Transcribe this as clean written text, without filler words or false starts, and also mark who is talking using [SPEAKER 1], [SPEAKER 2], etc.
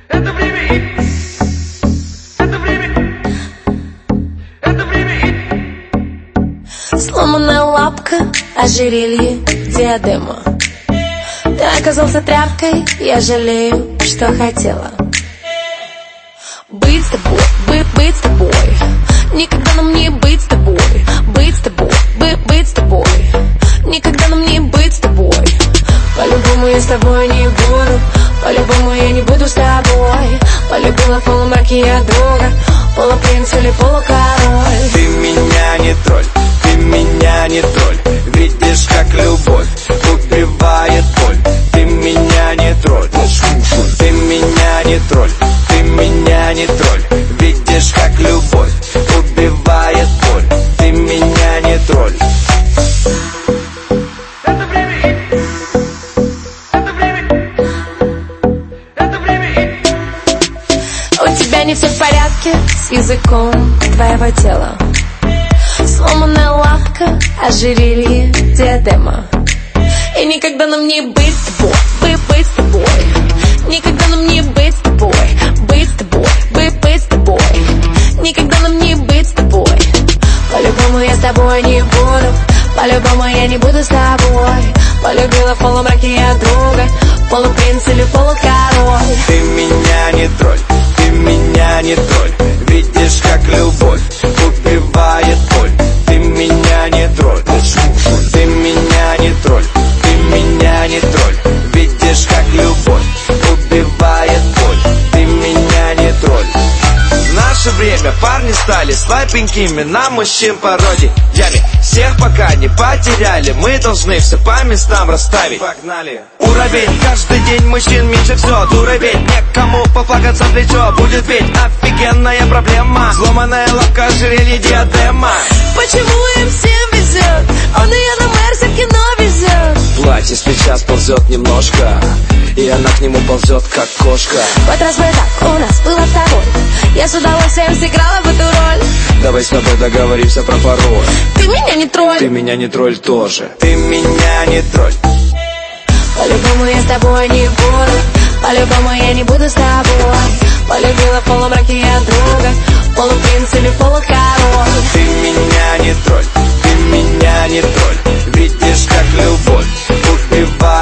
[SPEAKER 1] Это время и... Это время... Это время и...
[SPEAKER 2] Сломанная лапка, ожерелье, диадема. Ты оказался тряпкой, я жалею, что хотела быть с тобой, быть с тобой. Никогда нам не быть с тобой, быть с тобой, быть с тобой. Никогда нам не быть с тобой. По-любому я с тобой не буду, по-любому я не буду с тобой. Полюбила в полумраке я друга, полупринц или полукороль.
[SPEAKER 3] Ты меня не тролль, ты меня не тролль. Видишь, как любовь убивает боль. Ты меня не тролль, ты меня не тролль, ты меня не тролль. Видишь, как любовь убивает боль. Ты меня не тролль.
[SPEAKER 1] Это время и... Это время... Это время и...
[SPEAKER 2] У тебя не все в порядке с языком твоего тела. Сломанная лапка, ожерелье, диадема. И никогда нам не быть с тобой, быть с тобой. Никогда нам не быть с тобой, быть с тобой, быть с тобой. Никогда нам не быть с тобой. По-любому я с тобой не буду, по-любому я не буду с тобой. Полюбила в полумраке я друга, полупринц или полукороль.
[SPEAKER 3] Ты меня не тролль, ты меня не тролль. Видишь, как любовь убивает боль. Ты меня не тролль, ты меня не тролль, ты меня не тролль. Видишь, как любовь убивает боль. Ты меня не тролль. В наше время парни стали слабенькими на мужчин пародиями. Всех пока не потеряли, мы должны все по местам расставить. Погнали! Уровень, каждый день мужчин меньше все. Дуровень, некому поплакаться в плечо. Будет ведь офигенная проблема. Сломанная лапка, ожерелье, диадема.
[SPEAKER 2] Почему им всем везет? Он ее на Мерсе в кино везет.
[SPEAKER 3] Платье с плеча сползет немножко, и она к нему ползет, как кошка.
[SPEAKER 2] Вот раз мы так, у нас было с тобой. Я с удовольствием сыграла в эту роль.
[SPEAKER 3] Давай с тобой договоримся про пароль.
[SPEAKER 2] Ты меня не тролль,
[SPEAKER 3] Ты меня не тролль тоже. Ты меня не тролль.
[SPEAKER 2] по-любому я с тобой не буду, по-любому я не буду с тобой. Полюбила в полумраке я друга, полупринц или полукороль.
[SPEAKER 3] Ты меня не тролль, ты меня не тролль. Видишь, как любовь убивает